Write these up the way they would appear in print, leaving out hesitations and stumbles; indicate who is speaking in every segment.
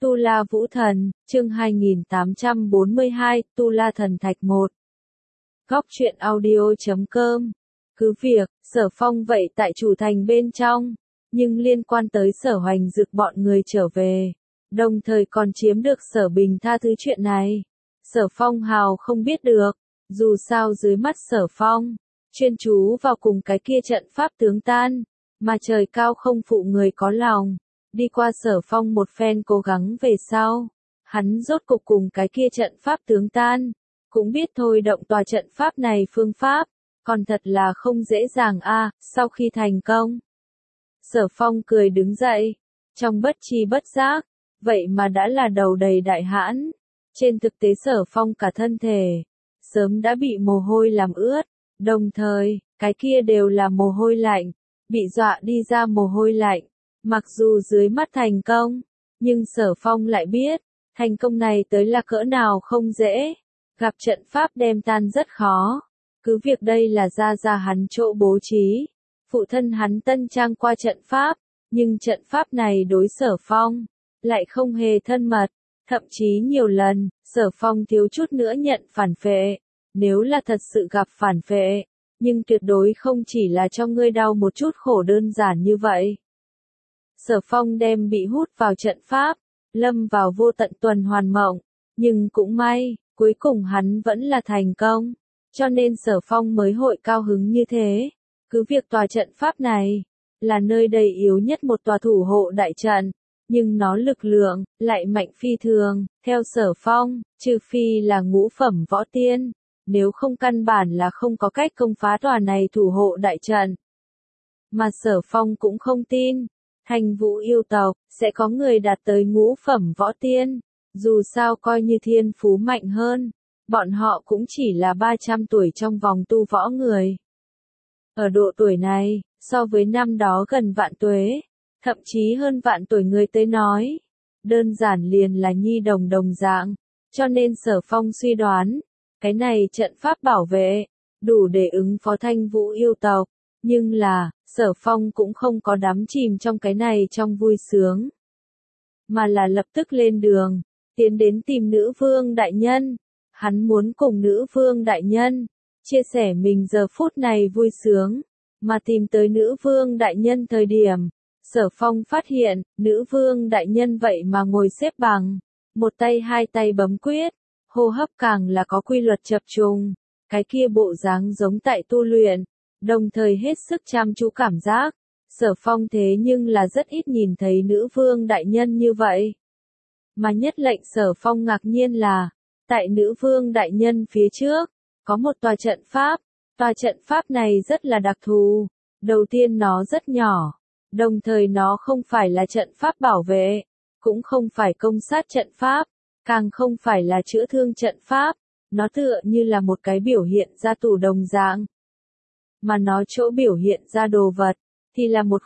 Speaker 1: Tu La Vũ Thần, chương 2842, Tu La Thần Thạch 1. Góc truyện audio.com. Cứ việc, Sở Phong vậy tại chủ thành bên trong, nhưng liên quan tới Sở Hoành Dực bọn người trở về, đồng thời còn chiếm được Sở Bình tha thứ chuyện này. Sở Phong hào không biết được, dù sao dưới mắt Sở Phong, chuyên chú vào cùng cái kia trận pháp tướng tan, mà trời cao không phụ người có lòng. Đi qua Sở Phong một phen cố gắng về sau, hắn rốt cục cùng cái kia trận pháp tướng tan, cũng biết thôi động tòa trận pháp này phương pháp, còn thật là không dễ dàng a. Sau khi thành công, Sở Phong cười đứng dậy, trong bất tri bất giác, vậy mà đã là đầu đầy đại hãn. Trên thực tế Sở Phong cả thân thể, sớm đã bị mồ hôi làm ướt, đồng thời, cái kia đều là mồ hôi lạnh, bị dọa đi ra mồ hôi lạnh. Mặc dù dưới mắt thành công, nhưng Sở Phong lại biết, thành công này tới là cỡ nào không dễ, gặp trận pháp đem tan rất khó. Cứ việc đây là ra hắn chỗ bố trí, phụ thân hắn tân trang qua trận pháp, nhưng trận pháp này đối Sở Phong, lại không hề thân mật, thậm chí nhiều lần, Sở Phong thiếu chút nữa nhận phản phệ, nếu là thật sự gặp phản phệ, nhưng tuyệt đối không chỉ là cho ngươi đau một chút khổ đơn giản như vậy. Sở Phong đem bị hút vào trận pháp, lâm vào vô tận tuần hoàn mộng, nhưng cũng may, cuối cùng hắn vẫn là thành công, cho nên Sở Phong mới hội cao hứng như thế. Cứ việc tòa trận pháp này, là nơi đầy yếu nhất một tòa thủ hộ đại trận, nhưng nó lực lượng, lại mạnh phi thường, theo Sở Phong, trừ phi là ngũ phẩm võ tiên, nếu không căn bản là không có cách công phá tòa này thủ hộ đại trận. Mà Sở Phong cũng không tin. Thành Vũ yêu tộc, sẽ có người đạt tới ngũ phẩm võ tiên, dù sao coi như thiên phú mạnh hơn, bọn họ cũng chỉ là 300 tuổi trong vòng tu võ người. Ở độ tuổi này, so với năm đó gần vạn tuế, thậm chí hơn vạn tuổi người tới nói, đơn giản liền là nhi đồng đồng dạng, cho nên Sở Phong suy đoán, cái này trận pháp bảo vệ, đủ để ứng phó Thanh Vũ yêu tộc, nhưng là, Sở Phong cũng không có đắm chìm trong cái này trong vui sướng, mà là lập tức lên đường, tiến đến tìm nữ vương đại nhân. Hắn muốn cùng nữ vương đại nhân, chia sẻ mình giờ phút này vui sướng, mà tìm tới nữ vương đại nhân thời điểm, Sở Phong phát hiện, nữ vương đại nhân vậy mà ngồi xếp bằng, một tay hai tay bấm quyết, hô hấp càng là có quy luật chập trùng, cái kia bộ dáng giống tại tu luyện. Đồng thời hết sức chăm chú cảm giác, Sở Phong thế nhưng là rất ít nhìn thấy nữ vương đại nhân như vậy. Mà nhất lệnh Sở Phong ngạc nhiên là, tại nữ vương đại nhân phía trước, có một tòa trận pháp này rất là đặc thù, đầu tiên nó rất nhỏ, đồng thời nó không phải là trận pháp bảo vệ, cũng không phải công sát trận pháp, càng không phải là chữa thương trận pháp, nó tựa như là một cái biểu hiện ra tủ đồng dạng. Mà nó chỗ biểu hiện ra đồ vật, thì là một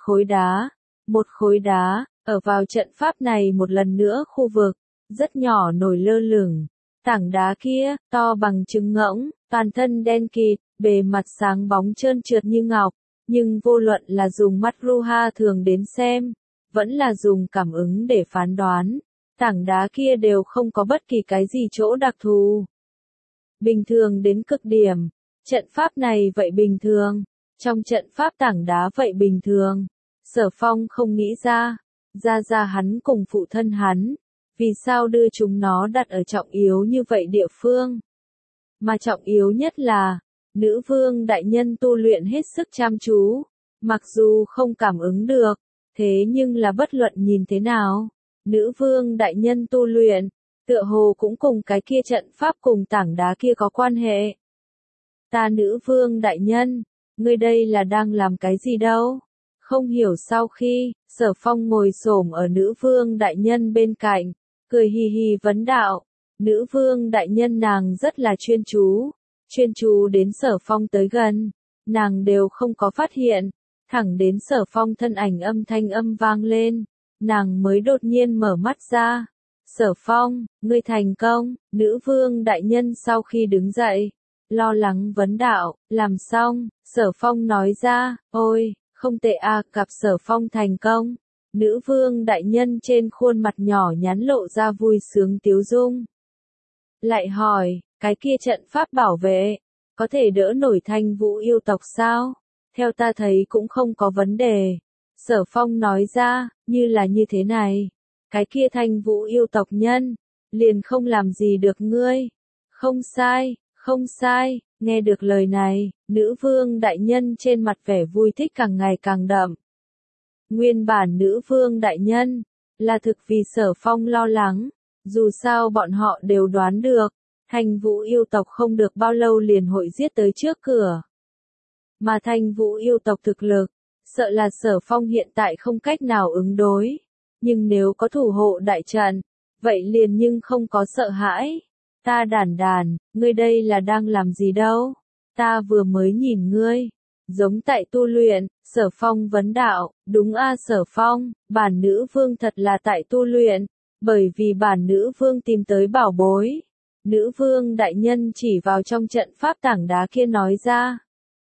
Speaker 1: khối đá, ở vào trận pháp này một lần nữa khu vực, rất nhỏ nổi lơ lửng, tảng đá kia, to bằng trứng ngỗng, toàn thân đen kịt, bề mặt sáng bóng trơn trượt như ngọc, nhưng vô luận là dùng mắt Ruha thường đến xem, vẫn là dùng cảm ứng để phán đoán, tảng đá kia đều không có bất kỳ cái gì chỗ đặc thù. Bình thường đến cực điểm. Trận pháp này vậy bình thường, trong trận pháp tảng đá vậy bình thường, Sở Phong không nghĩ ra hắn cùng phụ thân hắn, vì sao đưa chúng nó đặt ở trọng yếu như vậy địa phương. Mà trọng yếu nhất là, nữ vương đại nhân tu luyện hết sức chăm chú, mặc dù không cảm ứng được, thế nhưng là bất luận nhìn thế nào, nữ vương đại nhân tu luyện, tựa hồ cũng cùng cái kia trận pháp cùng tảng đá kia có quan hệ. Ta nữ vương đại nhân, ngươi đây là đang làm cái gì đâu? Không hiểu sau khi, Sở Phong ngồi xổm ở nữ vương đại nhân bên cạnh, cười hì hì vấn đạo. Nữ vương đại nhân nàng rất là chuyên chú đến Sở Phong tới gần, nàng đều không có phát hiện, thẳng đến Sở Phong thân ảnh âm thanh vang lên, nàng mới đột nhiên mở mắt ra. Sở Phong, ngươi thành công, nữ vương đại nhân sau khi đứng dậy, lo lắng vấn đạo, làm xong, Sở Phong nói ra, ôi, không tệ à, gặp Sở Phong thành công. Nữ vương đại nhân trên khuôn mặt nhỏ nhắn lộ ra vui sướng tiếu dung. Lại hỏi, cái kia trận pháp bảo vệ, có thể đỡ nổi Thanh Vũ yêu tộc sao? Theo ta thấy cũng không có vấn đề. Sở Phong nói ra, như là như thế này. Cái kia Thanh Vũ yêu tộc nhân, liền không làm gì được ngươi. Không sai, không sai, nghe được lời này, nữ vương đại nhân trên mặt vẻ vui thích càng ngày càng đậm. Nguyên bản nữ vương đại nhân, là thực vì Sở Phong lo lắng, dù sao bọn họ đều đoán được, Thanh Vũ yêu tộc không được bao lâu liền hội giết tới trước cửa. Mà Thanh Vũ yêu tộc thực lực, sợ là Sở Phong hiện tại không cách nào ứng đối, nhưng nếu có thủ hộ đại trận, vậy liền nhưng không có sợ hãi. Ta Đản Đản, ngươi đây là đang làm gì đâu? Ta vừa mới nhìn ngươi, giống tại tu luyện. Sở Phong vấn đạo, đúng a Sở Phong, bản nữ vương thật là tại tu luyện, bởi vì bản nữ vương tìm tới bảo bối. Nữ vương đại nhân chỉ vào trong trận pháp tảng đá kia nói ra.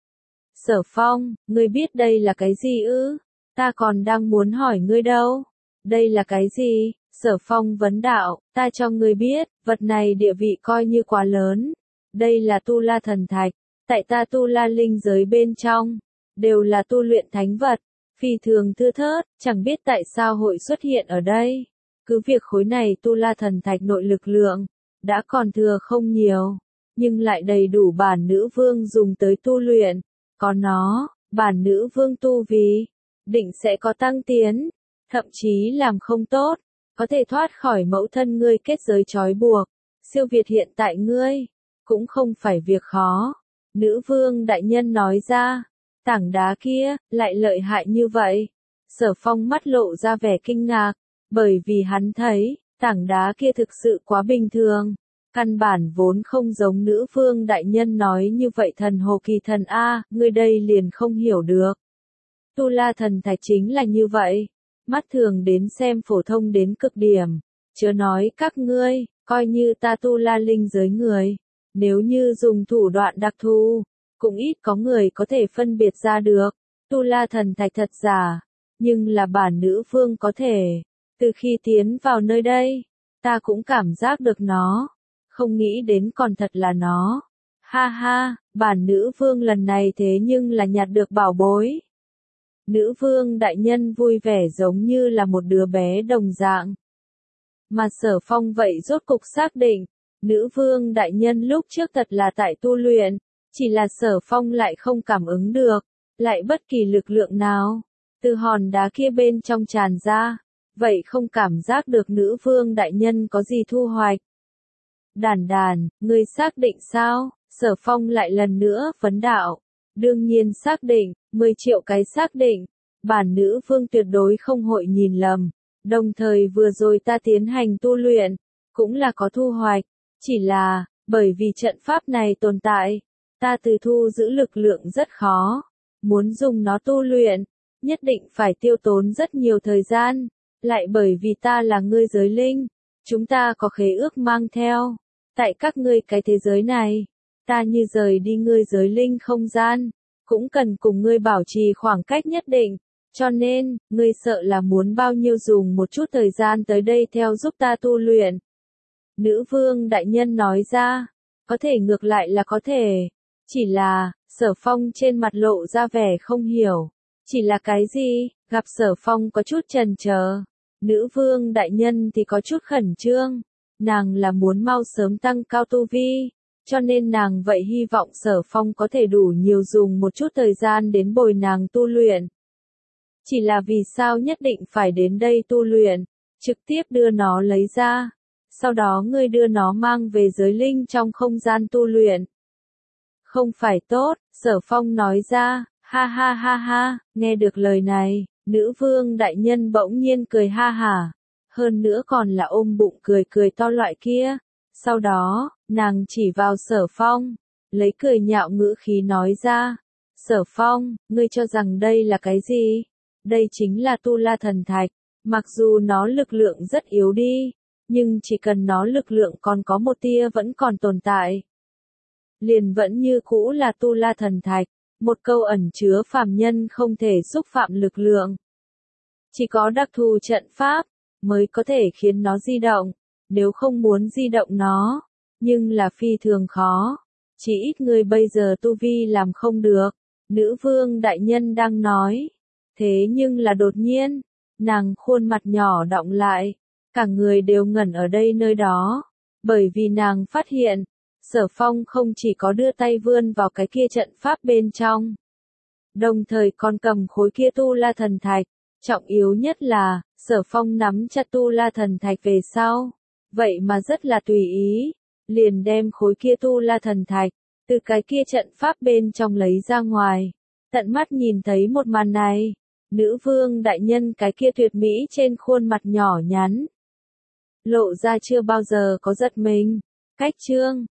Speaker 1: Sở Phong, ngươi biết đây là cái gì ư? Ta còn đang muốn hỏi ngươi đâu. Đây là cái gì? Sở Phong vấn đạo, ta cho ngươi biết, vật này địa vị coi như quá lớn. Đây là Tu La Thần Thạch, tại ta Tu La Linh giới bên trong, đều là tu luyện thánh vật, phi thường thưa thớt, chẳng biết tại sao hội xuất hiện ở đây. Cứ việc khối này Tu La Thần Thạch nội lực lượng, đã còn thừa không nhiều, nhưng lại đầy đủ bản nữ vương dùng tới tu luyện. Có nó, bản nữ vương tu vi, định sẽ có tăng tiến, thậm chí làm không tốt, có thể thoát khỏi mẫu thân ngươi kết giới trói buộc, siêu việt hiện tại ngươi, cũng không phải việc khó. Nữ vương đại nhân nói ra, tảng đá kia, lại lợi hại như vậy. Sở Phong mắt lộ ra vẻ kinh ngạc, bởi vì hắn thấy, tảng đá kia thực sự quá bình thường. Căn bản vốn không giống nữ vương đại nhân nói như vậy thần hồ kỳ thần A, ngươi đây liền không hiểu được. Tu La Thần Thạch chính là như vậy, mắt thường đến xem phổ thông đến cực điểm, chớ nói các ngươi, coi như ta Tu La Linh giới người, nếu như dùng thủ đoạn đặc thù, cũng ít có người có thể phân biệt ra được, Tu La Thần Thạch thật giả, nhưng là bản nữ vương có thể, từ khi tiến vào nơi đây, ta cũng cảm giác được nó. Không nghĩ đến còn thật là nó. Ha ha, bản nữ vương lần này thế nhưng là nhặt được bảo bối. Nữ vương đại nhân vui vẻ giống như là một đứa bé đồng dạng. Mà Sở Phong vậy rốt cục xác định, nữ vương đại nhân lúc trước thật là tại tu luyện, chỉ là Sở Phong lại không cảm ứng được, lại bất kỳ lực lượng nào, từ hòn đá kia bên trong tràn ra, vậy không cảm giác được nữ vương đại nhân có gì thu hoạch. Đản Đản, ngươi xác định sao? Sở Phong lại lần nữa vấn đạo. Đương nhiên xác định, 10 triệu cái xác định. Bản nữ vương tuyệt đối không hội nhìn lầm. Đồng thời vừa rồi ta tiến hành tu luyện, cũng là có thu hoạch. Chỉ là, bởi vì trận pháp này tồn tại, ta từ thu giữ lực lượng rất khó. Muốn dùng nó tu luyện, nhất định phải tiêu tốn rất nhiều thời gian. Lại bởi vì ta là ngươi giới linh, chúng ta có khế ước mang theo. Tại các ngươi cái thế giới này, ta như rời đi ngươi giới linh không gian, cũng cần cùng ngươi bảo trì khoảng cách nhất định, cho nên, ngươi sợ là muốn bao nhiêu dùng một chút thời gian tới đây theo giúp ta tu luyện. Nữ vương đại nhân nói ra, có thể ngược lại là có thể, chỉ là, Sở Phong trên mặt lộ ra vẻ không hiểu, chỉ là cái gì, gặp Sở Phong có chút chần chờ, nữ vương đại nhân thì có chút khẩn trương. Nàng là muốn mau sớm tăng cao tu vi, cho nên nàng vậy hy vọng Sở Phong có thể đủ nhiều dùng một chút thời gian đến bồi nàng tu luyện. Chỉ là vì sao nhất định phải đến đây tu luyện, trực tiếp đưa nó lấy ra, sau đó ngươi đưa nó mang về giới linh trong không gian tu luyện. Không phải tốt, Sở Phong nói ra, ha ha ha ha, nghe được lời này, nữ vương đại nhân bỗng nhiên cười ha hả. Hơn nữa còn là ôm bụng cười cười to loại kia. Sau đó, nàng chỉ vào Sở Phong, lấy cười nhạo ngữ khí nói ra. Sở Phong, ngươi cho rằng đây là cái gì? Đây chính là Tu La Thần Thạch, mặc dù nó lực lượng rất yếu đi, nhưng chỉ cần nó lực lượng còn có một tia vẫn còn tồn tại. Liền vẫn như cũ là Tu La Thần Thạch, một câu ẩn chứa phàm nhân không thể xúc phạm lực lượng. Chỉ có đặc thù trận pháp mới có thể khiến nó di động, nếu không muốn di động nó, nhưng là phi thường khó. Chỉ ít người bây giờ tu vi làm không được, nữ vương đại nhân đang nói. Thế nhưng là đột nhiên, nàng khuôn mặt nhỏ đọng lại, cả người đều ngẩn ở đây nơi đó, bởi vì nàng phát hiện, Sở Phong không chỉ có đưa tay vươn vào cái kia trận pháp bên trong, đồng thời còn cầm khối kia tu la thần thạch, trọng yếu nhất là, Sở Phong nắm chặt tu la thần thạch về sau, vậy mà rất là tùy ý, liền đem khối kia tu la thần thạch, từ cái kia trận pháp bên trong lấy ra ngoài, tận mắt nhìn thấy một màn này, nữ vương đại nhân cái kia tuyệt mỹ trên khuôn mặt nhỏ nhắn, lộ ra chưa bao giờ có giật mình. Cách chương